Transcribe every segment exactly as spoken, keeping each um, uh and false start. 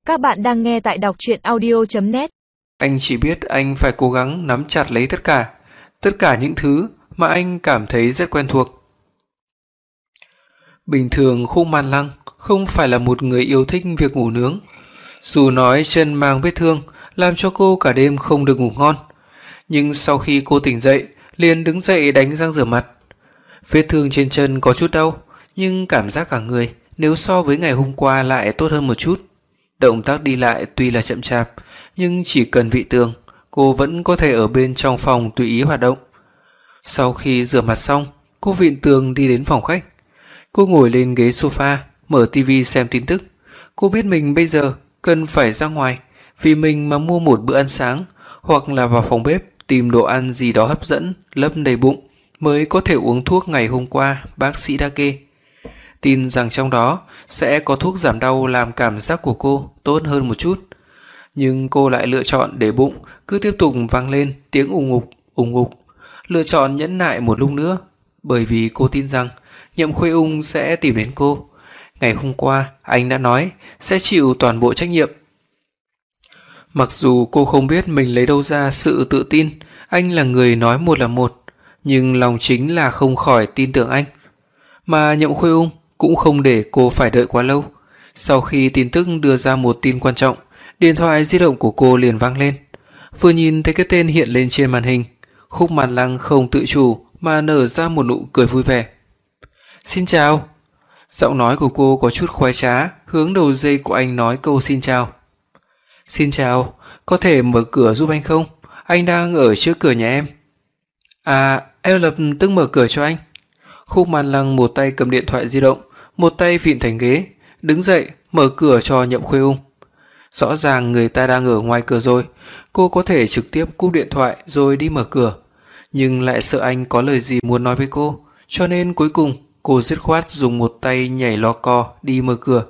Các bạn đang nghe tại đọc truyện audio chấm net. Anh chỉ biết anh phải cố gắng nắm chặt lấy tất cả, tất cả những thứ mà anh cảm thấy rất quen thuộc. Bình thường Khúc Man Lăng không phải là một người yêu thích việc ngủ nướng. Dù nói chân mang vết thương làm cho cô cả đêm không được ngủ ngon, nhưng sau khi cô tỉnh dậy liền đứng dậy đánh răng rửa mặt. Vết thương trên chân có chút đau, nhưng cảm giác cả người nếu so với ngày hôm qua lại tốt hơn một chút. Động tác đi lại tuy là chậm chạp, nhưng chỉ cần vị tường, cô vẫn có thể ở bên trong phòng tùy ý hoạt động. Sau khi rửa mặt xong, cô vịn tường đi đến phòng khách. Cô ngồi lên ghế sofa, mở tivi xem tin tức. Cô biết mình bây giờ cần phải ra ngoài, vì mình mà mua một bữa ăn sáng, hoặc là vào phòng bếp tìm đồ ăn gì đó hấp dẫn, lấp đầy bụng, mới có thể uống thuốc ngày hôm qua bác sĩ đã kê. Tin rằng trong đó sẽ có thuốc giảm đau làm cảm giác của cô tốt hơn một chút. Nhưng cô lại lựa chọn để bụng cứ tiếp tục vang lên tiếng ùng ục, ùng ục. Lựa chọn nhẫn nại một lúc nữa, bởi vì cô tin rằng Nhậm Khuê Ung sẽ tìm đến cô. Ngày hôm qua anh đã nói sẽ chịu toàn bộ trách nhiệm. Mặc dù cô không biết mình lấy đâu ra sự tự tin anh là người nói một là một, nhưng lòng chính là không khỏi tin tưởng anh. Mà Nhậm Khuê Ung cũng không để cô phải đợi quá lâu. Sau khi tin tức đưa ra một tin quan trọng, điện thoại di động của cô liền vang lên. Vừa nhìn thấy cái tên hiện lên trên màn hình, Khúc Man Lăng không tự chủ mà nở ra một nụ cười vui vẻ. Xin chào. Giọng nói của cô có chút khoái trá, hướng đầu dây của anh nói câu xin chào. Xin chào, có thể mở cửa giúp anh không? Anh đang ở trước cửa nhà em. À, em lập tức mở cửa cho anh. Khúc Man Lăng một tay cầm điện thoại di động, một tay vịn thành ghế, đứng dậy mở cửa cho Nhậm Khuê Ung. Rõ ràng người ta đang ở ngoài cửa rồi, cô có thể trực tiếp cúp điện thoại rồi đi mở cửa, nhưng lại sợ anh có lời gì muốn nói với cô, cho nên cuối cùng cô dứt khoát dùng một tay nhảy lò cò đi mở cửa.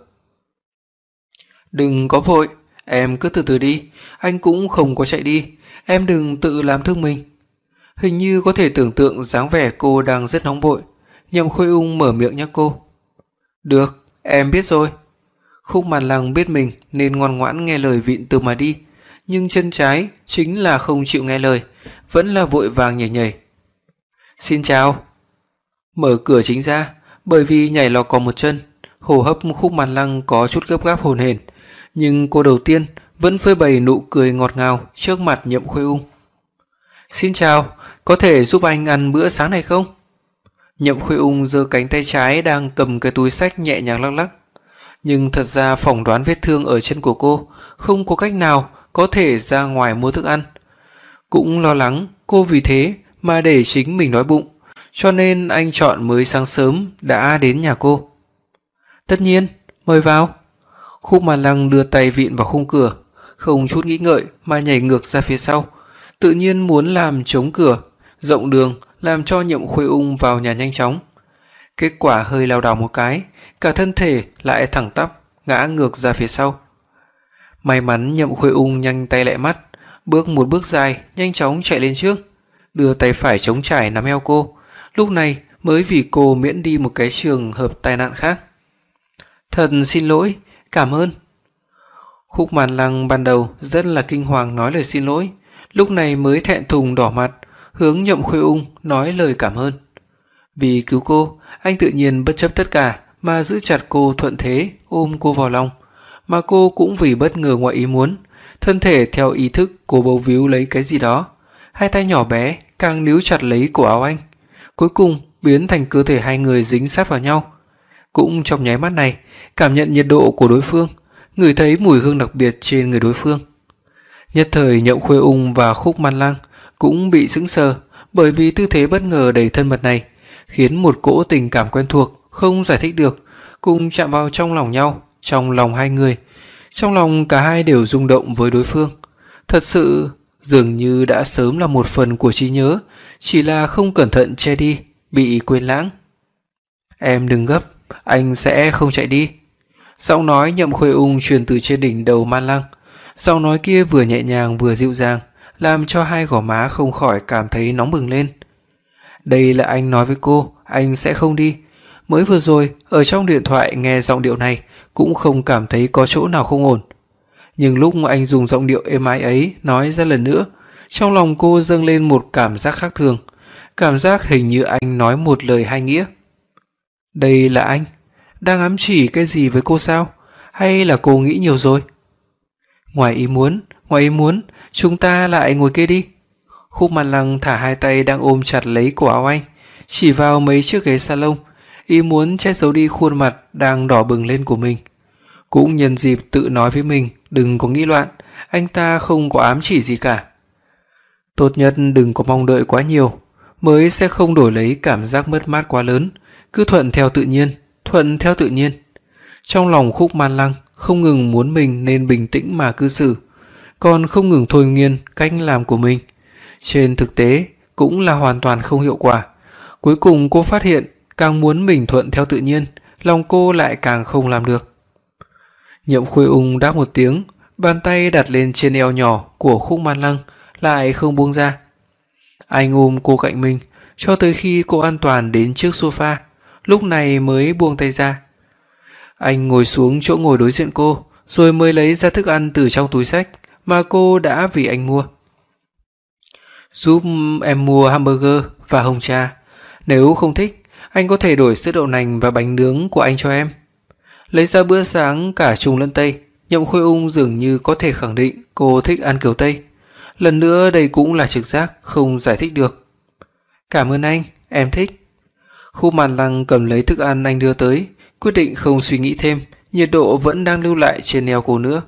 Đừng có vội, em cứ từ từ đi, anh cũng không có chạy đi, em đừng tự làm thương mình. Hình như có thể tưởng tượng dáng vẻ cô đang rất nóng vội. Nhậm Khuê Ung mở miệng nhắc cô. Được, em biết rồi. Khúc Man Lăng biết mình nên ngoan ngoãn nghe lời vịn tường mà đi, nhưng chân trái chính là không chịu nghe lời, vẫn là vội vàng nhảy nhảy. Xin chào. Mở cửa chính ra, bởi vì nhảy lò cò một chân, hô hấp Khúc Man Lăng có chút gấp gáp hồn hển, nhưng cô đầu tiên vẫn phơi bày nụ cười ngọt ngào trước mặt Nhậm Khuê Ung. Xin chào, có thể giúp anh ăn bữa sáng này không? Nhậm Khuê Ung giơ cánh tay trái đang cầm cái túi xách nhẹ nhàng lắc lắc. Nhưng thật ra phỏng đoán vết thương ở chân của cô, không có cách nào có thể ra ngoài mua thức ăn. Cũng lo lắng cô vì thế mà để chính mình đói bụng, cho nên anh chọn mới sáng sớm đã đến nhà cô. Tất nhiên, mời vào. Khúc Man Lăng đưa tay vịn vào khung cửa, không chút nghĩ ngợi mà nhảy ngược ra phía sau, tự nhiên muốn làm chống cửa, rộng đường làm cho Nhậm Khuê Ung vào nhà nhanh chóng. Kết quả hơi lảo đảo một cái, cả thân thể lại thẳng tắp ngã ngược ra phía sau. May mắn Nhậm Khuê Ung nhanh tay lẹ mắt, bước một bước dài nhanh chóng chạy lên trước, đưa tay phải chống chải nắm eo cô, lúc này mới vì cô miễn đi một cái trường hợp tai nạn khác. Thật xin lỗi, cảm ơn. Khúc Man Lăng ban đầu rất là kinh hoàng nói lời xin lỗi, lúc này mới thẹn thùng đỏ mặt, hướng Nhậm Khuê Ung nói lời cảm ơn. Vì cứu cô, anh tự nhiên bất chấp tất cả mà giữ chặt cô thuận thế ôm cô vào lòng, mà cô cũng vì bất ngờ ngoài ý muốn, thân thể theo ý thức cô bấu víu lấy cái gì đó, hai tay nhỏ bé càng níu chặt lấy cổ áo anh, cuối cùng biến thành cơ thể hai người dính sát vào nhau. Cũng trong nháy mắt này, cảm nhận nhiệt độ của đối phương, ngửi thấy mùi hương đặc biệt trên người đối phương. Nhất thời Nhậm Khuê Ung và Khúc Man Lăng cũng bị sững sờ, bởi vì tư thế bất ngờ đầy thân mật này khiến một cỗ tình cảm quen thuộc không giải thích được cùng chạm vào trong lòng nhau, trong lòng hai người. Trong lòng cả hai đều rung động với đối phương, thật sự dường như đã sớm là một phần của trí nhớ, chỉ là không cẩn thận che đi, bị quên lãng. Em đừng gấp, anh sẽ không chạy đi. Giọng nói Nhậm Khuê Ung truyền từ trên đỉnh đầu Man Lăng. Giọng nói kia vừa nhẹ nhàng vừa dịu dàng, làm cho hai gò má không khỏi cảm thấy nóng bừng lên. Đây là anh nói với cô, anh sẽ không đi. Mới vừa rồi ở trong điện thoại nghe giọng điệu này cũng không cảm thấy có chỗ nào không ổn. Nhưng lúc anh dùng giọng điệu êm ái ấy nói ra lần nữa, trong lòng cô dâng lên một cảm giác khác thường, cảm giác hình như anh nói một lời hai nghĩa. Đây là anh đang ám chỉ cái gì với cô sao? Hay là cô nghĩ nhiều rồi? Ngoài ý muốn, ngoài ý muốn, chúng ta lại ngồi kia đi. Khúc Màn Lăng thả hai tay đang ôm chặt lấy cổ áo anh, chỉ vào mấy chiếc ghế salon, ý muốn che giấu đi khuôn mặt đang đỏ bừng lên của mình. Cũng nhân dịp tự nói với mình đừng có nghĩ loạn, anh ta không có ám chỉ gì cả. Tốt nhất đừng có mong đợi quá nhiều, mới sẽ không đổi lấy cảm giác mất mát quá lớn, cứ thuận theo tự nhiên, thuận theo tự nhiên. Trong lòng Khúc Màn Lăng không ngừng muốn mình nên bình tĩnh mà cư xử, còn không ngừng thôi miên cách làm của mình. Trên thực tế cũng là hoàn toàn không hiệu quả. Cuối cùng cô phát hiện càng muốn mình thuận theo tự nhiên, lòng cô lại càng không làm được. Nhậm Khuynh Ung đáp một tiếng, bàn tay đặt lên trên eo nhỏ của Khúc Màn Lăng, lại không buông ra. Anh ôm cô cạnh mình cho tới khi cô an toàn đến trước sofa, lúc này mới buông tay ra. Anh ngồi xuống chỗ ngồi đối diện cô, rồi mới lấy ra thức ăn từ trong túi xách mà cô đã vì anh mua. Giúp em mua hamburger và hồng trà. Nếu không thích, anh có thể đổi sữa đậu nành và bánh nướng của anh cho em. Lấy ra bữa sáng cả Trung lẫn Tây, Nhậm Khuynh Ung dường như có thể khẳng định cô thích ăn kiểu Tây. Lần nữa đây cũng là trực giác, không giải thích được. Cảm ơn anh, em thích. Khúc Màn Lăng cầm lấy thức ăn anh đưa tới, quyết định không suy nghĩ thêm, nhiệt độ vẫn đang lưu lại trên eo cô nữa.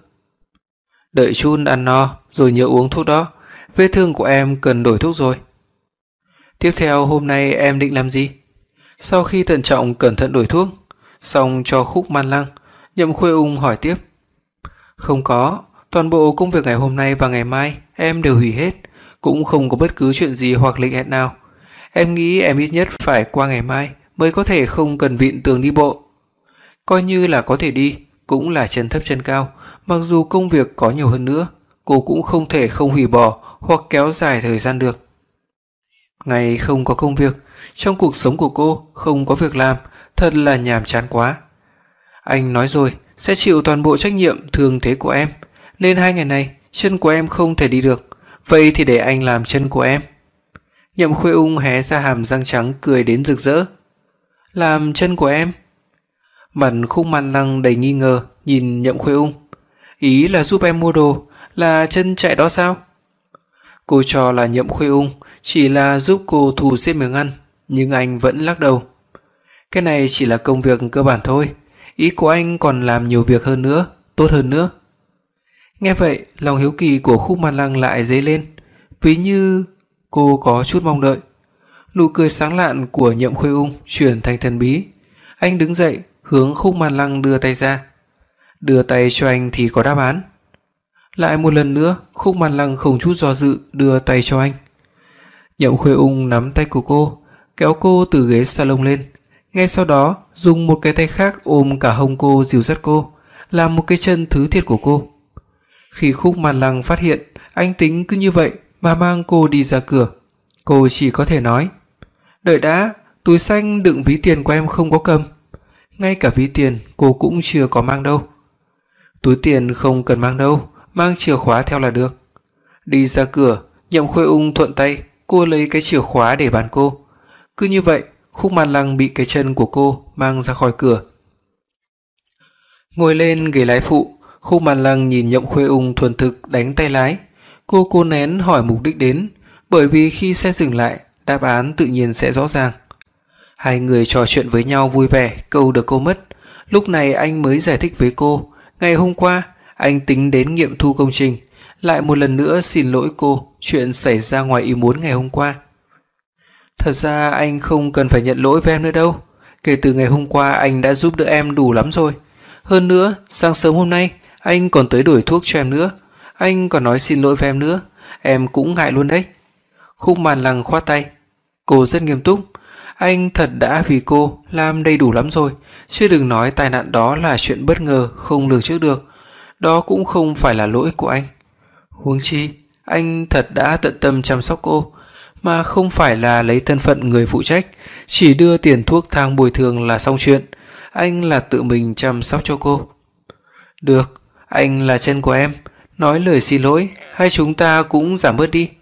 Đợi chút ăn no, rồi nhớ uống thuốc đó, vết thương của em cần đổi thuốc rồi. Tiếp theo hôm nay em định làm gì? Sau khi thận trọng cẩn thận đổi thuốc, xong cho Khúc Màn Lăng, Nhậm Khuynh Ung hỏi tiếp. Không có, toàn bộ công việc ngày hôm nay và ngày mai em đều hủy hết, cũng không có bất cứ chuyện gì hoặc lịch hẹn nào. Em nghĩ em ít nhất phải qua ngày mai mới có thể không cần vịn tường đi bộ. Coi như là có thể đi, cũng là chân thấp chân cao, mặc dù công việc có nhiều hơn nữa, cô cũng không thể không hủy bỏ hoặc kéo dài thời gian được. Ngày không có công việc, trong cuộc sống của cô không có việc làm, thật là nhàm chán quá. Anh nói rồi, sẽ chịu toàn bộ trách nhiệm thương thế của em, nên hai ngày này chân của em không thể đi được, vậy thì để anh làm chân của em. Nhậm Khuynh Ung hé ra hàm răng trắng cười đến rực rỡ. Làm chân của em? Mặt Khúc Màn Lăng đầy nghi ngờ nhìn Nhậm Khuynh Ung. Ý là giúp em mua đồ, là chân chạy đó sao? Cô cho là Nhậm Khuynh Ung chỉ là giúp cô thu xếp miếng ăn, nhưng anh vẫn lắc đầu. Cái này chỉ là công việc cơ bản thôi, ý của anh còn làm nhiều việc hơn nữa, tốt hơn nữa. Nghe vậy, lòng hiếu kỳ của Khúc Màn Lăng lại dấy lên, ví như cô có chút mong đợi. Nụ cười sáng lạn của Nhậm Khuynh Ung chuyển thành thần bí. Anh đứng dậy, hướng Khúc Màn Lăng đưa tay ra. Đưa tay cho anh thì có đáp án. Lại một lần nữa, Khúc Màn Lăng không chút do dự đưa tay cho anh. Nhậm Khuynh Ung nắm tay của cô, kéo cô từ ghế salon lên, ngay sau đó dùng một cái tay khác ôm cả hông cô dìu dắt cô, làm một cái chân thứ thiệt của cô. Khi Khúc Màn Lăng phát hiện anh tính cứ như vậy mà mang cô đi ra cửa, cô chỉ có thể nói: "Đợi đã, túi xanh đựng ví tiền của em không có cầm." Ngay cả ví tiền cô cũng chưa có mang đâu. Túi tiền không cần mang đâu, mang chìa khóa theo là được. Đi ra cửa, Nhậm Khuynh Ung thuận tay cô lấy cái chìa khóa để bàn cô. Cứ như vậy, Khúc Màn Lăng bị cái chân của cô mang ra khỏi cửa. Ngồi lên ghế lái phụ, Khúc Màn Lăng nhìn Nhậm Khuynh Ung thuần thực đánh tay lái. Cô cố nén hỏi mục đích đến, bởi vì khi xe dừng lại, đáp án tự nhiên sẽ rõ ràng. Hai người trò chuyện với nhau vui vẻ, câu được câu mất. Lúc này anh mới giải thích với cô, ngày hôm qua anh tính đến nghiệm thu công trình, lại một lần nữa xin lỗi cô chuyện xảy ra ngoài ý muốn ngày hôm qua. Thật ra anh không cần phải nhận lỗi với em nữa đâu, kể từ ngày hôm qua anh đã giúp đỡ em đủ lắm rồi. Hơn nữa, sáng sớm hôm nay anh còn tới đổi thuốc cho em nữa, anh còn nói xin lỗi với em nữa, em cũng ngại luôn đấy. Khúc Màn Lăng khoát tay. Cô rất nghiêm túc. Anh thật đã vì cô làm đầy đủ lắm rồi, chứ đừng nói tai nạn đó là chuyện bất ngờ không lường trước được. Đó cũng không phải là lỗi của anh. Huống chi, anh thật đã tận tâm chăm sóc cô, mà không phải là lấy thân phận người phụ trách, chỉ đưa tiền thuốc thang bồi thường là xong chuyện. Anh là tự mình chăm sóc cho cô. Được, Anh là chân của em, nói lời xin lỗi, hay chúng ta cũng giảm bớt đi.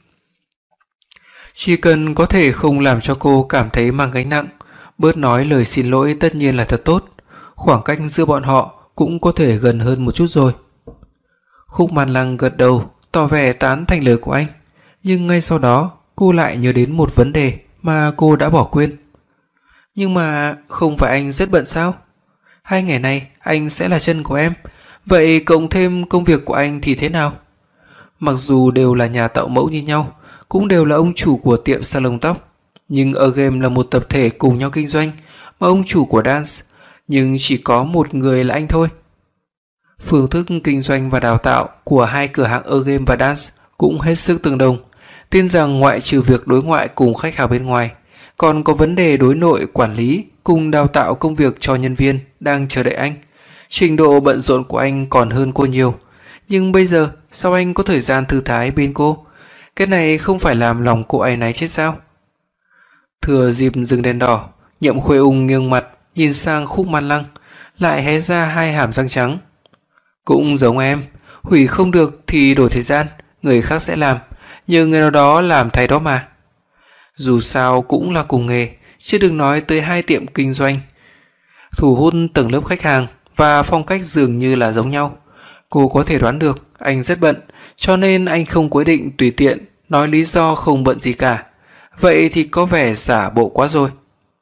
Chỉ cần có thể không làm cho cô cảm thấy mang gánh nặng, bớt nói lời xin lỗi tất nhiên là thật tốt. Khoảng cách giữa bọn họ cũng có thể gần hơn một chút rồi. Khúc Man Lăng gật đầu, tỏ vẻ tán thành lời của anh. Nhưng ngay sau đó, cô lại nhớ đến một vấn đề mà cô đã bỏ quên. Nhưng mà không phải anh rất bận sao? Hai ngày này anh sẽ là chân của em, vậy cộng thêm công việc của anh thì thế nào? Mặc dù đều là nhà tạo mẫu như nhau, cũng đều là ông chủ của tiệm salon tóc, nhưng ở game là một tập thể cùng nhau kinh doanh, mà ông chủ của Dance, nhưng chỉ có một người là anh thôi. Phương thức kinh doanh và đào tạo của hai cửa hàng ở game và Dance cũng hết sức tương đồng. Tin rằng ngoại trừ việc đối ngoại cùng khách hàng bên ngoài, còn có vấn đề đối nội quản lý cùng đào tạo công việc cho nhân viên đang chờ đợi anh. Trình độ bận rộn của anh còn hơn cô nhiều, nhưng bây giờ sao anh có thời gian thư thái bên cô? Cái này không phải làm lòng cô áy náy chết sao? Thừa dịp dừng đèn đỏ, Nhậm Khuê Ung nghiêng mặt nhìn sang Khúc Man Lăng, lại hé ra hai hàm răng trắng. Cũng giống em, hủy không được thì đổi thời gian, người khác sẽ làm, nhờ người nào đó làm thay đó mà. Dù sao cũng là cùng nghề, chứ đừng nói tới hai tiệm kinh doanh. Thu hút tầng lớp khách hàng và phong cách dường như là giống nhau. Cô có thể đoán được anh rất bận, cho nên anh không quyết định tùy tiện nói lý do không bận gì cả. Vậy thì có vẻ giả bộ quá rồi.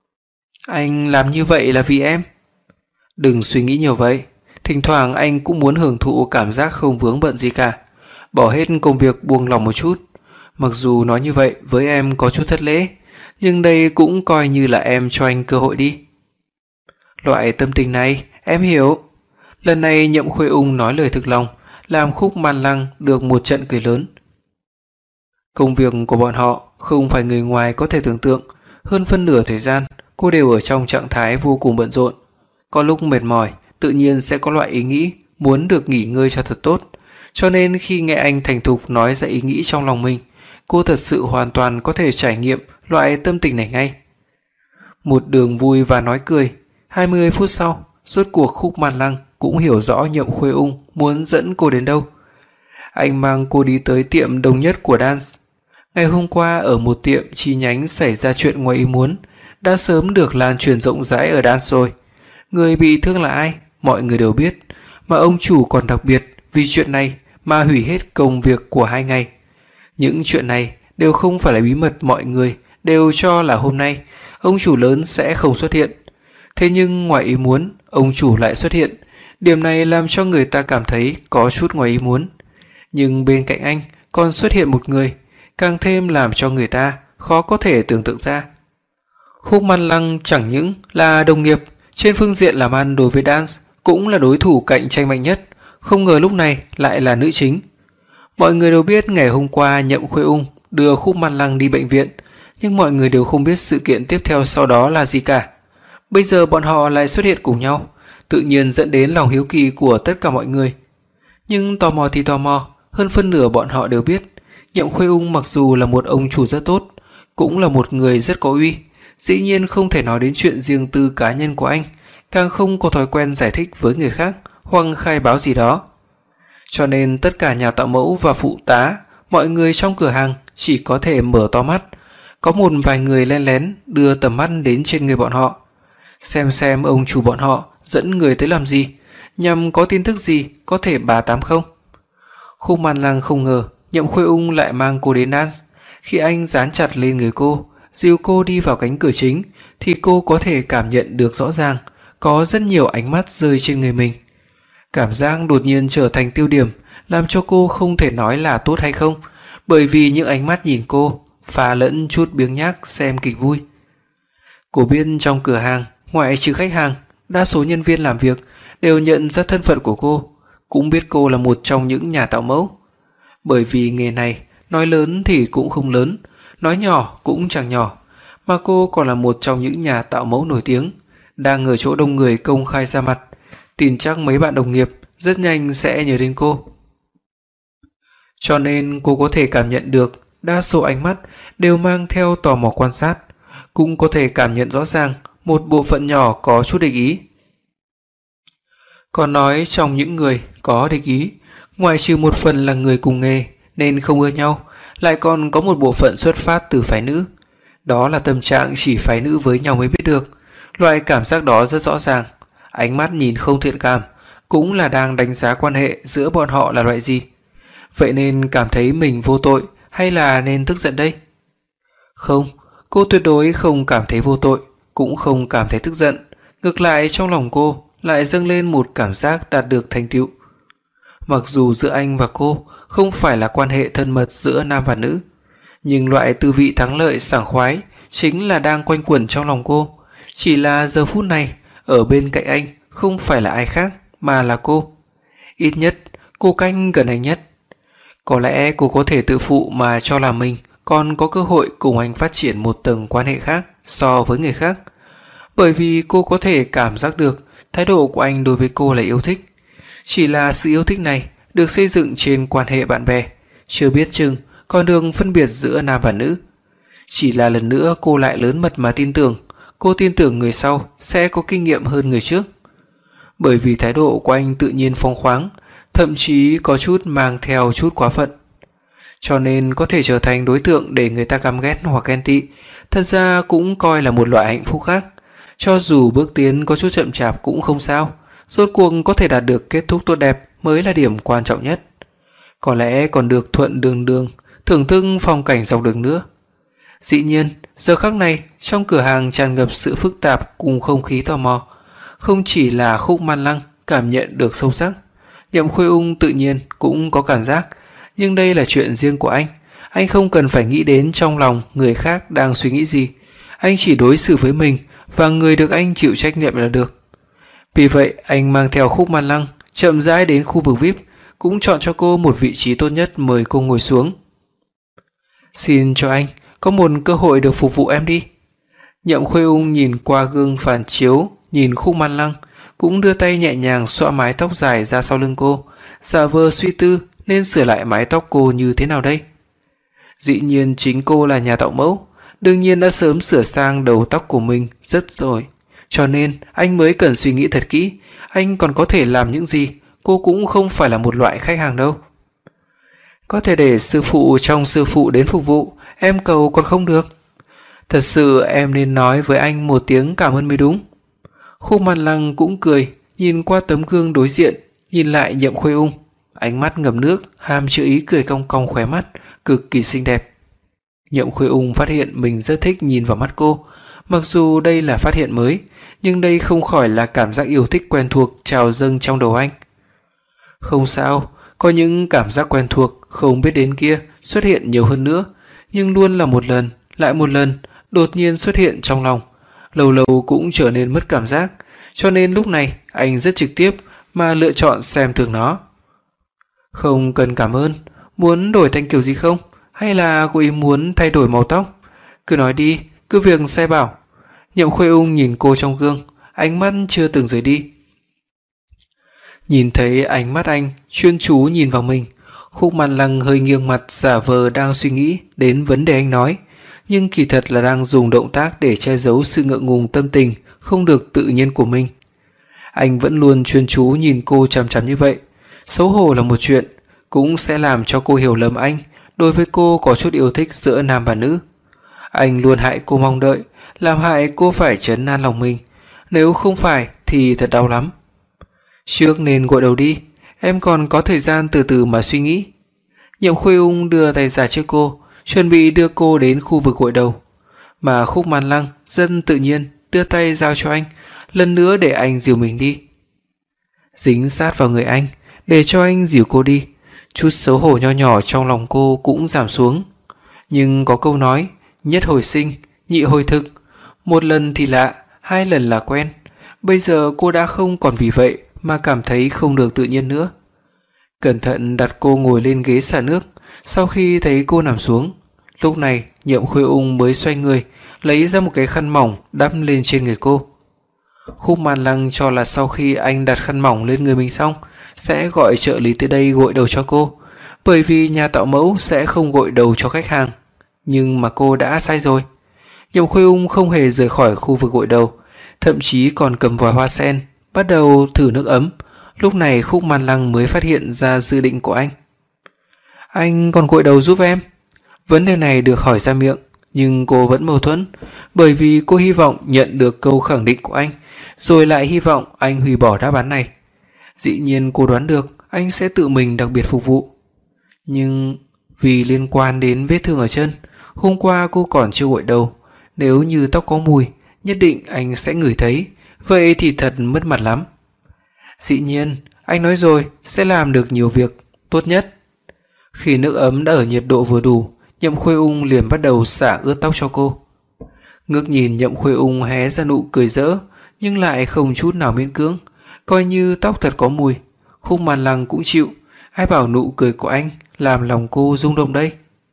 Anh làm như vậy là vì em. Đừng suy nghĩ nhiều vậy. Thỉnh thoảng anh cũng muốn hưởng thụ cảm giác không vướng bận gì cả, bỏ hết công việc buông lòng một chút. Mặc dù nói như vậy với em có chút thất lễ, nhưng đây cũng coi như là em cho anh cơ hội đi. Loại tâm tình này em hiểu. Lần này Nhậm Khuê Ung nói lời thực lòng, làm Khúc Man Lăng được một trận cười lớn. Công việc của bọn họ không phải người ngoài có thể tưởng tượng. Hơn phân nửa thời gian cô đều ở trong trạng thái vô cùng bận rộn. Có lúc mệt mỏi, tự nhiên sẽ có loại ý nghĩ muốn được nghỉ ngơi cho thật tốt. Cho nên khi nghe anh thành thục nói ra ý nghĩ trong lòng mình, cô thật sự hoàn toàn có thể trải nghiệm loại tâm tình này ngay. Một đường vui và nói cười. Hai mươi phút sau, rốt cuộc Khúc Man Lăng cũng hiểu rõ Nhậm Khuê Ung muốn dẫn cô đến đâu. Anh mang cô đi tới tiệm đông nhất của Dance. Ngày hôm qua ở một tiệm chi nhánh xảy ra chuyện ngoài ý muốn, đã sớm được lan truyền rộng rãi ở Dance rồi. Người bị thương là ai, mọi người đều biết, mà ông chủ còn đặc biệt vì chuyện này mà hủy hết công việc của hai ngày. Những chuyện này đều không phải là bí mật, mọi người đều cho là hôm nay ông chủ lớn sẽ không xuất hiện. Thế nhưng ngoài ý muốn, ông chủ lại xuất hiện. Điểm này làm cho người ta cảm thấy có chút ngoài ý muốn. Nhưng bên cạnh anh còn xuất hiện một người, càng thêm làm cho người ta khó có thể tưởng tượng ra. Khúc Man Lăng chẳng những là đồng nghiệp, trên phương diện làm ăn đối với Dance cũng là đối thủ cạnh tranh mạnh nhất, không ngờ lúc này lại là nữ chính. Mọi người đều biết ngày hôm qua Nhậm Khuê Ung đưa Khúc Man Lăng đi bệnh viện, nhưng mọi người đều không biết sự kiện tiếp theo sau đó là gì cả. Bây giờ bọn họ lại xuất hiện cùng nhau, tự nhiên dẫn đến lòng hiếu kỳ của tất cả mọi người. Nhưng tò mò thì tò mò, hơn phân nửa bọn họ đều biết Nhậm Khuê Ung mặc dù là một ông chủ rất tốt, cũng là một người rất có uy, dĩ nhiên không thể nói đến chuyện riêng tư cá nhân của anh, càng không có thói quen giải thích với người khác hoặc khai báo gì đó. Cho nên tất cả nhà tạo mẫu và phụ tá, mọi người trong cửa hàng chỉ có thể mở to mắt. Có một vài người lén lén đưa tầm mắt đến trên người bọn họ, xem xem ông chủ bọn họ dẫn người tới làm gì, nhằm có tin tức gì có thể bà tám không. Khúc Man Lăng không ngờ Nhậm Khuê Ung lại mang cô đến Dance. Khi anh dán chặt lên người cô, dìu cô đi vào cánh cửa chính, thì cô có thể cảm nhận được rõ ràng có rất nhiều ánh mắt rơi trên người mình. Cảm giác đột nhiên trở thành tiêu điểm làm cho cô không thể nói là tốt hay không, bởi vì những ánh mắt nhìn cô pha lẫn chút biếng nhác xem kịch vui. Cô biết trong cửa hàng, ngoại trừ khách hàng, đa số nhân viên làm việc đều nhận ra thân phận của cô, cũng biết cô là một trong những nhà tạo mẫu. Bởi vì nghề này, nói lớn thì cũng không lớn, nói nhỏ cũng chẳng nhỏ, mà cô còn là một trong những nhà tạo mẫu nổi tiếng, đang ở chỗ đông người công khai ra mặt, tin chắc mấy bạn đồng nghiệp rất nhanh sẽ nhớ đến cô. Cho nên cô có thể cảm nhận được đa số ánh mắt đều mang theo tò mò quan sát, cũng có thể cảm nhận rõ ràng một bộ phận nhỏ có chút địch ý. Còn nói trong những người có địch ý, ngoài trừ một phần là người cùng nghề nên không ưa nhau, lại còn có một bộ phận xuất phát từ phái nữ. Đó là tâm trạng chỉ phái nữ với nhau mới biết được. Loại cảm giác đó rất rõ ràng. Ánh mắt nhìn không thiện cảm, cũng là đang đánh giá quan hệ giữa bọn họ là loại gì. Vậy nên cảm thấy mình vô tội hay là nên tức giận đây? Không, cô tuyệt đối không cảm thấy vô tội, cũng không cảm thấy tức giận. Ngược lại trong lòng cô lại dâng lên một cảm giác đạt được thành tựu. Mặc dù giữa anh và cô không phải là quan hệ thân mật giữa nam và nữ, nhưng loại tư vị thắng lợi sảng khoái chính là đang quanh quẩn trong lòng cô. Chỉ là giờ phút này ở bên cạnh anh không phải là ai khác mà là cô. Ít nhất cô canh gần anh nhất. Có lẽ cô có thể tự phụ mà cho là mình còn có cơ hội cùng anh phát triển một tầng quan hệ khác so với người khác. Bởi vì cô có thể cảm giác được thái độ của anh đối với cô là yêu thích. Chỉ là sự yêu thích này được xây dựng trên quan hệ bạn bè, chưa biết chừng còn được phân biệt giữa nam và nữ. Chỉ là lần nữa cô lại lớn mật mà tin tưởng. Cô tin tưởng người sau sẽ có kinh nghiệm hơn người trước. Bởi vì thái độ của anh tự nhiên phóng khoáng, thậm chí có chút mang theo chút quá phận, cho nên có thể trở thành đối tượng để người ta căm ghét hoặc ghen tị. Thật ra cũng coi là một loại hạnh phúc khác. Cho dù bước tiến có chút chậm chạp cũng không sao, rốt cuộc có thể đạt được kết thúc tốt đẹp mới là điểm quan trọng nhất. Có lẽ còn được thuận đường đường, thưởng thức phong cảnh dọc đường nữa. Dĩ nhiên, giờ khắc này trong cửa hàng tràn ngập sự phức tạp cùng không khí tò mò. Không chỉ là Khúc Man Lăng cảm nhận được sâu sắc, Nhậm Khuê Ung tự nhiên cũng có cảm giác, nhưng đây là chuyện riêng của anh. Anh không cần phải nghĩ đến trong lòng người khác đang suy nghĩ gì. Anh chỉ đối xử với mình và người được anh chịu trách nhiệm là được. Vì vậy anh mang theo Khúc Man Lăng chậm rãi đến khu vực vi ai pi, cũng chọn cho cô một vị trí tốt nhất mời cô ngồi xuống. Xin cho anh có một cơ hội được phục vụ em đi. Nhậm Khuê Ung nhìn qua gương phản chiếu, nhìn Khúc Man Lăng, cũng đưa tay nhẹ nhàng xõa mái tóc dài ra sau lưng cô, giả vờ suy tư nên sửa lại mái tóc cô như thế nào đây. Dĩ nhiên chính cô là nhà tạo mẫu, đương nhiên đã sớm sửa sang đầu tóc của mình rất rồi, cho nên anh mới cần suy nghĩ thật kỹ, anh còn có thể làm những gì. Cô cũng không phải là một loại khách hàng đâu. Có thể để sư phụ trong sư phụ đến phục vụ, em cầu còn không được. Thật sự em nên nói với anh một tiếng cảm ơn mới đúng. Khúc Man Lăng cũng cười, nhìn qua tấm gương đối diện, nhìn lại Nhậm Khuê Ung, ánh mắt ngập nước, hàm chứa ý cười cong cong khóe mắt, cực kỳ xinh đẹp. Nhậm Khuê Ung phát hiện mình rất thích nhìn vào mắt cô. Mặc dù đây là phát hiện mới, nhưng đây không khỏi là cảm giác yêu thích quen thuộc trào dâng trong đầu anh. Không sao, có những cảm giác quen thuộc không biết đến kia xuất hiện nhiều hơn nữa, nhưng luôn là một lần, lại một lần, đột nhiên xuất hiện trong lòng, lâu lâu cũng trở nên mất cảm giác, cho nên lúc này anh rất trực tiếp mà lựa chọn xem thường nó. Không cần cảm ơn, muốn đổi thành kiểu gì không? Hay là cô ý muốn thay đổi màu tóc? Cứ nói đi, cứ việc sai bảo. Nhậm Khuê Ung nhìn cô trong gương, ánh mắt chưa từng rời đi. Nhìn thấy ánh mắt anh chuyên chú nhìn vào mình, Khúc Man Lăng hơi nghiêng mặt giả vờ đang suy nghĩ đến vấn đề anh nói, nhưng kỳ thật là đang dùng động tác để che giấu sự ngượng ngùng tâm tình không được tự nhiên của mình. Anh vẫn luôn chuyên chú nhìn cô chằm chằm như vậy. Xấu hổ là một chuyện, cũng sẽ làm cho cô hiểu lầm anh đối với cô có chút yêu thích giữa nam và nữ. Anh luôn hại cô mong đợi, làm hại cô phải trấn an lòng mình, nếu không phải thì thật đau lắm. Trước nên gội đầu đi, em còn có thời gian từ từ mà suy nghĩ. Nhậm Khuê Ung đưa tay ra trước cô, chuẩn bị đưa cô đến khu vực gội đầu, mà Khúc Man Lăng rất tự nhiên đưa tay giao cho anh, lần nữa để anh dìu mình đi. Dính sát vào người anh, để cho anh dìu cô đi. Chút xấu hổ nho nhỏ trong lòng cô cũng giảm xuống. Nhưng có câu nói, nhất hồi sinh, nhị hồi thực. Một lần thì lạ, hai lần là quen. Bây giờ cô đã không còn vì vậy mà cảm thấy không được tự nhiên nữa. Cẩn thận đặt cô ngồi lên ghế xả nước. Sau khi thấy cô nằm xuống, lúc này Nhậm Khuê Ung mới xoay người, lấy ra một cái khăn mỏng đắp lên trên người cô. Khúc Man Lăng cho là sau khi anh đặt khăn mỏng lên người mình xong, sẽ gọi trợ lý tới đây gội đầu cho cô, bởi vì nhà tạo mẫu sẽ không gội đầu cho khách hàng. Nhưng mà cô đã sai rồi. Nhậm Khuê Ung không hề rời khỏi khu vực gội đầu, thậm chí còn cầm vòi hoa sen, bắt đầu thử nước ấm, Lúc này Khúc Man Lăng mới phát hiện ra dự định của anh. Anh còn gội đầu giúp em? Vấn đề này được hỏi ra miệng, nhưng cô vẫn mâu thuẫn, bởi vì cô hy vọng nhận được câu khẳng định của anh, rồi lại hy vọng anh hủy bỏ đáp án này. Dĩ nhiên cô đoán được anh sẽ tự mình đặc biệt phục vụ. Nhưng vì liên quan đến vết thương ở chân, hôm qua cô còn chưa gội đầu, nếu như tóc có mùi, nhất định anh sẽ ngửi thấy, vậy thì thật mất mặt lắm. Dĩ nhiên, anh nói rồi sẽ làm được nhiều việc, tốt nhất. Khi nước ấm đã ở nhiệt độ vừa đủ, Nhậm Khuê Ung liền bắt đầu xả ướt tóc cho cô. Ngước nhìn Nhậm Khuê Ung hé ra nụ cười rỡ, nhưng lại không chút nào miễn cưỡng, coi như tóc thật có mùi. Khúc Man Lăng cũng chịu, ai bảo nụ cười của anh làm lòng cô rung động đây.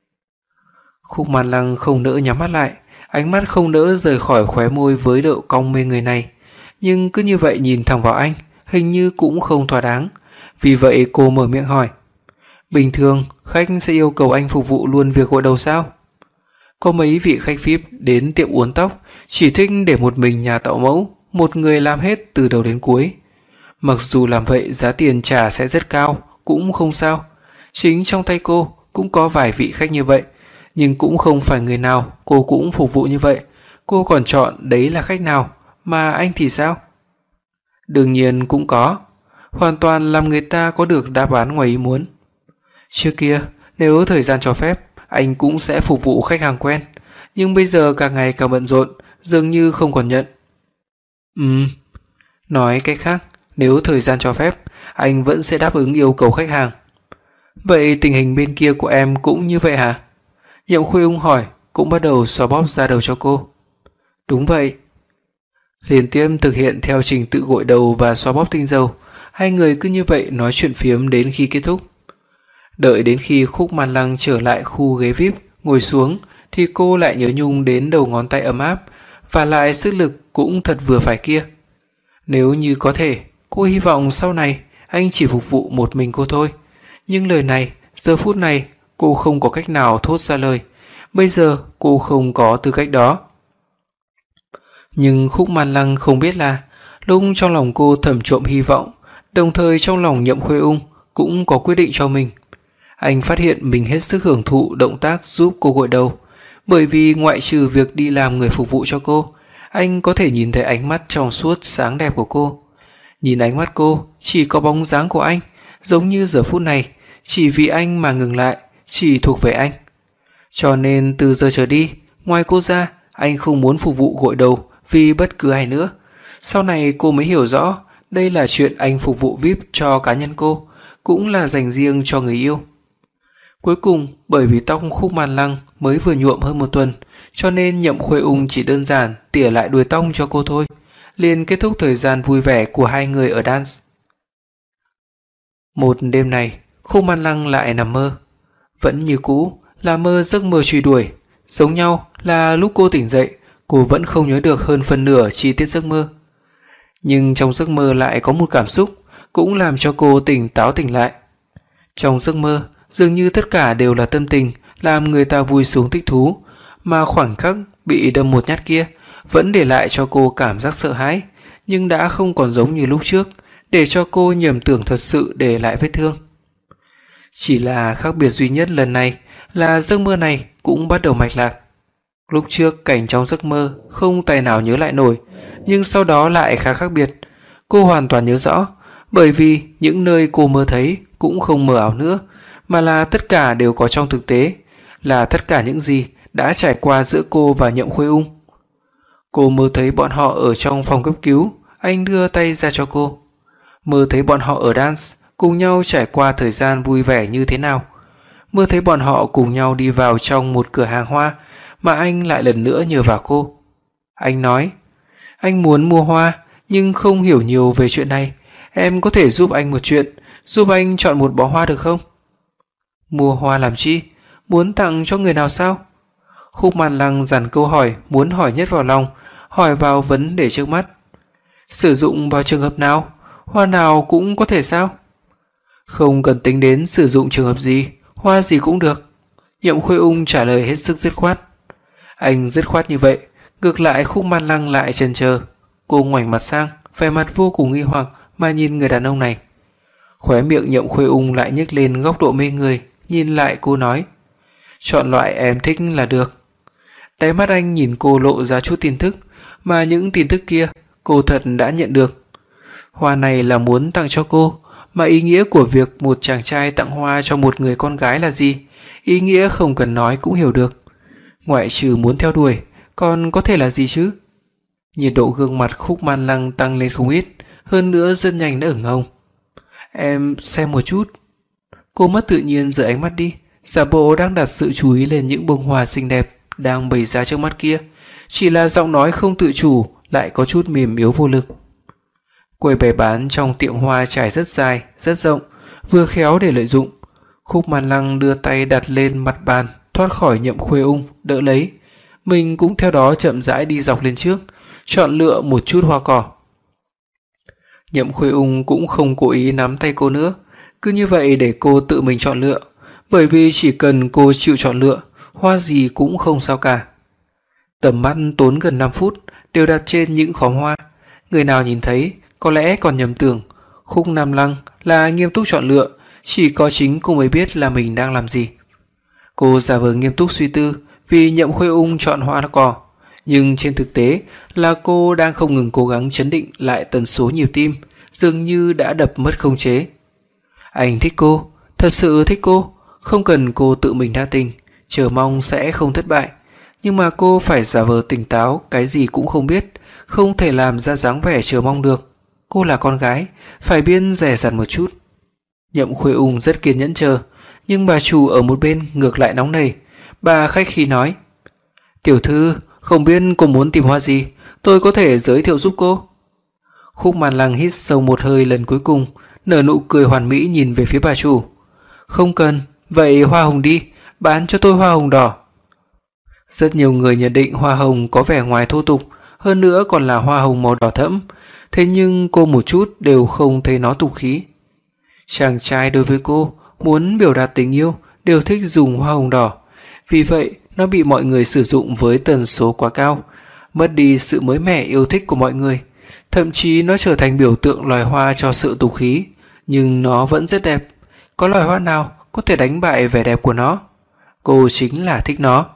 Khúc Man Lăng không nỡ nhắm mắt lại, ánh mắt không nỡ rời khỏi khóe môi với độ cong mê người này, nhưng cứ như vậy nhìn thẳng vào anh, hình như cũng không thỏa đáng. Vì vậy cô mở miệng hỏi, bình thường khách sẽ yêu cầu anh phục vụ luôn việc gội đầu sao? Có mấy vị khách vi ai pi đến tiệm uốn tóc chỉ thích để một mình nhà tạo mẫu, một người làm hết từ đầu đến cuối. Mặc dù làm vậy giá tiền trả sẽ rất cao, cũng không sao. Chính trong tay cô cũng có vài vị khách như vậy, nhưng cũng không phải người nào cô cũng phục vụ như vậy. Cô còn chọn đấy là khách nào, mà anh thì sao? Đương nhiên cũng có, hoàn toàn làm người ta có được đáp án ngoài ý muốn. Trước kia, nếu thời gian cho phép, anh cũng sẽ phục vụ khách hàng quen, nhưng bây giờ càng ngày càng bận rộn, dường như không còn nhận. Ừm, nói cách khác, nếu thời gian cho phép, anh vẫn sẽ đáp ứng yêu cầu khách hàng. Vậy tình hình bên kia của em cũng như vậy hả? Nhậm Khuê Ung hỏi, cũng bắt đầu xoa bóp da đầu cho cô. Đúng vậy. Liên tiếp thực hiện theo trình tự gội đầu và xoa bóp tinh dầu, hai người cứ như vậy nói chuyện phiếm đến khi kết thúc. Đợi đến khi Khúc Man Lăng trở lại khu ghế vi ai pi ngồi xuống thì cô lại nhớ nhung đến đầu ngón tay ấm áp và lại sức lực cũng thật vừa phải kia. Nếu như có thể, cô hy vọng sau này anh chỉ phục vụ một mình cô thôi. Nhưng lời này, giờ phút này cô không có cách nào thốt ra lời. Bây giờ cô không có tư cách đó. Nhưng Khúc Man Lăng không biết là lúc trong lòng cô thầm trộm hy vọng, đồng thời trong lòng Nhậm Khuê Ung cũng có quyết định cho mình. Anh phát hiện mình hết sức hưởng thụ động tác giúp cô gội đầu, bởi vì ngoại trừ việc đi làm người phục vụ cho cô, anh có thể nhìn thấy ánh mắt trong suốt sáng đẹp của cô. Nhìn ánh mắt cô chỉ có bóng dáng của anh, giống như giờ phút này chỉ vì anh mà ngừng lại, chỉ thuộc về anh. Cho nên từ giờ trở đi, ngoài cô ra, anh không muốn phục vụ gội đầu vì bất cứ ai nữa. Sau này cô mới hiểu rõ, đây là chuyện anh phục vụ vi ai pi cho cá nhân cô, cũng là dành riêng cho người yêu. Cuối cùng, bởi vì tóc Khúc Man Lăng mới vừa nhuộm hơn một tuần, cho nên Nhậm Khuê Ung chỉ đơn giản tỉa lại đuôi tóc cho cô thôi, liền kết thúc thời gian vui vẻ của hai người ở dance. Một đêm này, Khúc Man Lăng lại nằm mơ. Vẫn như cũ, là mơ giấc mơ truy đuổi. Giống nhau là lúc cô tỉnh dậy, cô vẫn không nhớ được hơn phần nửa chi tiết giấc mơ. Nhưng trong giấc mơ lại có một cảm xúc, cũng làm cho cô tỉnh táo tỉnh lại. Trong giấc mơ, dường như tất cả đều là tâm tình, làm người ta vui sướng thích thú, mà khoảnh khắc bị đâm một nhát kia vẫn để lại cho cô cảm giác sợ hãi, nhưng đã không còn giống như lúc trước, để cho cô nhầm tưởng thật sự để lại vết thương. Chỉ là khác biệt duy nhất lần này là giấc mơ này cũng bắt đầu mạch lạc. Lúc trước cảnh trong giấc mơ không tài nào nhớ lại nổi, nhưng sau đó lại khá khác biệt. Cô hoàn toàn nhớ rõ, bởi vì những nơi cô mơ thấy cũng không mờ ảo nữa, mà là tất cả đều có trong thực tế, là tất cả những gì đã trải qua giữa cô và Nhậm Khuê Ung. Cô mơ thấy bọn họ ở trong phòng cấp cứu, anh đưa tay ra cho cô. Mơ thấy bọn họ ở dance, cùng nhau trải qua thời gian vui vẻ như thế nào. Mơ thấy bọn họ cùng nhau đi vào trong một cửa hàng hoa, mà anh lại lần nữa nhờ vào cô. Anh nói, anh muốn mua hoa, nhưng không hiểu nhiều về chuyện này. Em có thể giúp anh một chuyện, giúp anh chọn một bó hoa được không? Mua hoa làm chi? Muốn tặng cho người nào sao? Khúc Man Lăng dàn câu hỏi muốn hỏi nhất vào lòng, hỏi vào vấn đề trước mắt. Sử dụng vào trường hợp nào? Hoa nào cũng có thể sao? Không cần tính đến sử dụng trường hợp gì, hoa gì cũng được. Nhậm Khuê Ung trả lời hết sức dứt khoát. Anh dứt khoát như vậy, ngược lại Khúc Man Lăng lại chần chờ. Cô ngoảnh mặt sang, vẻ mặt vô cùng nghi hoặc mà nhìn người đàn ông này. Khóe miệng Nhậm Khuê Ung lại nhếch lên góc độ mê người, nhìn lại cô nói: "Chọn loại em thích là được." Đáy mắt anh nhìn cô lộ ra chút tin tức, mà những tin tức kia cô thật đã nhận được. Hoa này là muốn tặng cho cô, mà ý nghĩa của việc một chàng trai tặng hoa cho một người con gái là gì, ý nghĩa không cần nói cũng hiểu được. Ngoại trừ muốn theo đuổi, còn có thể là gì chứ? Nhiệt độ gương mặt Khúc Man Lăng tăng lên không ít, hơn nữa rất nhanh đã ửng hồng. "Em xem một chút." Cô mất tự nhiên rời ánh mắt đi, giả bộ đang đặt sự chú ý lên những bông hoa xinh đẹp đang bày ra trước mắt kia, chỉ là giọng nói không tự chủ lại có chút mềm yếu vô lực. Quầy bày bán trong tiệm hoa trải rất dài, rất rộng, vừa khéo để lợi dụng. Khúc Man Lăng đưa tay đặt lên mặt bàn, thoát khỏi Nhậm Khuê Ung đỡ lấy, mình cũng theo đó chậm rãi đi dọc lên trước, chọn lựa một chút hoa cỏ. Nhậm Khuê Ung cũng không cố ý nắm tay cô nữa, cứ như vậy để cô tự mình chọn lựa, bởi vì chỉ cần cô chịu chọn lựa, hoa gì cũng không sao cả. Tầm mắt tốn gần năm phút đều đặt trên những khóm hoa, người nào nhìn thấy có lẽ còn nhầm tưởng Khúc Nam Lăng là nghiêm túc chọn lựa, chỉ có chính cô mới biết là mình đang làm gì. Cô giả vờ nghiêm túc suy tư vì Nhậm Khuê Ung chọn hoa cỏ, nhưng trên thực tế là cô đang không ngừng cố gắng trấn định lại tần số nhịp tim, dường như đã đập mất khống chế. Anh thích cô, thật sự thích cô, không cần cô tự mình đa tình, chờ mong sẽ không thất bại, nhưng mà cô phải giả vờ tỉnh táo, cái gì cũng không biết, không thể làm ra dáng vẻ chờ mong được. Cô là con gái, phải biết dè dặt một chút. Nhậm Khuê Ung rất kiên nhẫn chờ, nhưng bà chủ ở một bên ngược lại nóng nảy. Bà khách khí nói: "Tiểu thư, không biết cô muốn tìm hoa gì, tôi có thể giới thiệu giúp cô." Khúc Man Lăng hít sâu một hơi lần cuối cùng, nở nụ cười hoàn mỹ nhìn về phía bà chủ. "Không cần, vậy hoa hồng đi, bán cho tôi hoa hồng đỏ." Rất nhiều người nhận định hoa hồng có vẻ ngoài thô tục, hơn nữa còn là hoa hồng màu đỏ thẫm, thế nhưng cô một chút đều không thấy nó tục khí. Chàng trai đối với cô muốn biểu đạt tình yêu đều thích dùng hoa hồng đỏ, vì vậy nó bị mọi người sử dụng với tần số quá cao, mất đi sự mới mẻ yêu thích của mọi người. Thậm chí nó trở thành biểu tượng loài hoa cho sự tục khí, nhưng nó vẫn rất đẹp. Có loài hoa nào có thể đánh bại vẻ đẹp của nó? Cô chính là thích nó.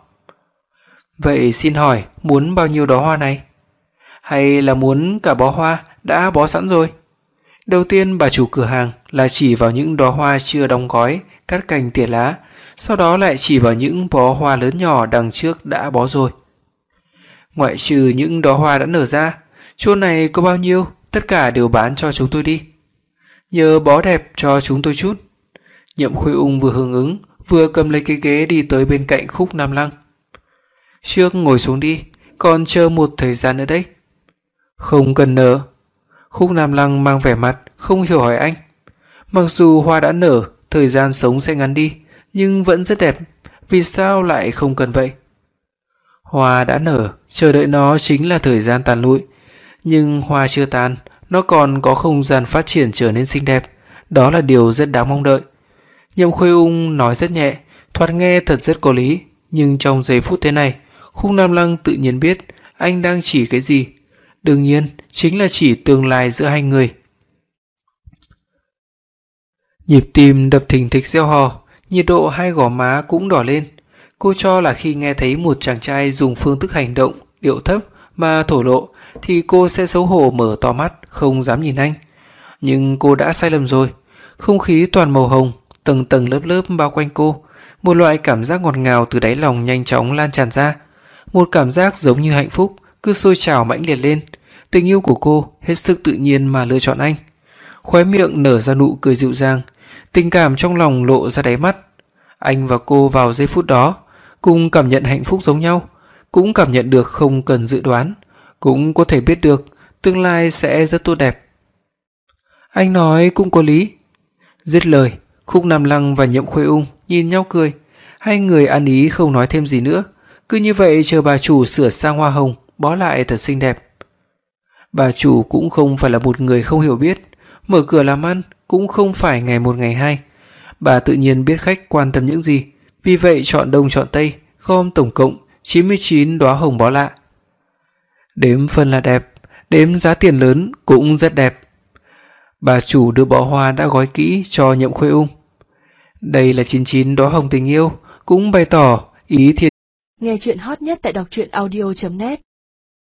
"Vậy xin hỏi muốn bao nhiêu đóa hoa này? Hay là muốn cả bó hoa đã bó sẵn rồi?" Đầu tiên bà chủ cửa hàng là chỉ vào những đóa hoa chưa đóng gói, cắt cành tỉa lá, sau đó lại chỉ vào những bó hoa lớn nhỏ đằng trước đã bó rồi. "Ngoại trừ những đóa hoa đã nở ra, chỗ này có bao nhiêu, tất cả đều bán cho chúng tôi đi. Nhờ bó đẹp cho chúng tôi chút." Nhậm Khuê Ung vừa hưởng ứng, vừa cầm lấy cái ghế đi tới bên cạnh Khúc Nam Lăng. "Trước ngồi xuống đi, còn chờ một thời gian nữa đấy." "Không cần nở." Khúc Nam Lăng mang vẻ mặt không hiểu hỏi anh. Mặc dù hoa đã nở, thời gian sống sẽ ngắn đi, nhưng vẫn rất đẹp, vì sao lại không cần vậy? Hoa đã nở, chờ đợi nó chính là thời gian tàn lụi, nhưng hoa chưa tàn, nó còn có không gian phát triển trở nên xinh đẹp, đó là điều rất đáng mong đợi. Nhậm Khuê Ung nói rất nhẹ, thoạt nghe thật rất có lý, nhưng trong giây phút thế này, Khúc Nam Lăng tự nhiên biết anh đang chỉ cái gì. Đương nhiên, chính là chỉ tương lai giữa hai người. Nhịp tim đập thình thịch reo hò, nhiệt độ hai gò má cũng đỏ lên. Cô cho là khi nghe thấy một chàng trai dùng phương thức hành động điệu thấp mà thổ lộ thì cô sẽ xấu hổ mở to mắt, không dám nhìn anh. Nhưng cô đã sai lầm rồi. Không khí toàn màu hồng, tầng tầng lớp lớp bao quanh cô, một loại cảm giác ngọt ngào từ đáy lòng nhanh chóng lan tràn ra, một cảm giác giống như hạnh phúc cứ sôi trào mãnh liệt lên. Tình yêu của cô hết sức tự nhiên mà lựa chọn anh. Khóe miệng nở ra nụ cười dịu dàng, tình cảm trong lòng lộ ra đáy mắt. Anh và cô vào giây phút đó cùng cảm nhận hạnh phúc giống nhau, cũng cảm nhận được không cần dự đoán, cũng có thể biết được tương lai sẽ rất tốt đẹp. Anh nói cũng có lý. Dứt lời, Khúc Nam Lăng và Nhậm Khuê Ung nhìn nhau cười, hai người ăn ý không nói thêm gì nữa, cứ như vậy chờ bà chủ sửa sang hoa hồng bó lại thật xinh đẹp. Bà chủ cũng không phải là một người không hiểu biết, mở cửa làm ăn cũng không phải ngày một ngày hai. Bà tự nhiên biết khách quan tâm những gì, vì vậy chọn đông chọn tây, gom tổng cộng chín mươi chín đóa hồng bó lạ. Đếm phân là đẹp, đếm giá tiền lớn cũng rất đẹp. Bà chủ đưa bó hoa đã gói kỹ cho Nhậm Khuê Ung. Đây là chín chín đóa hồng tình yêu, cũng bày tỏ ý thiện. Nghe chuyện hot nhất tại đọc truyện audio chấm net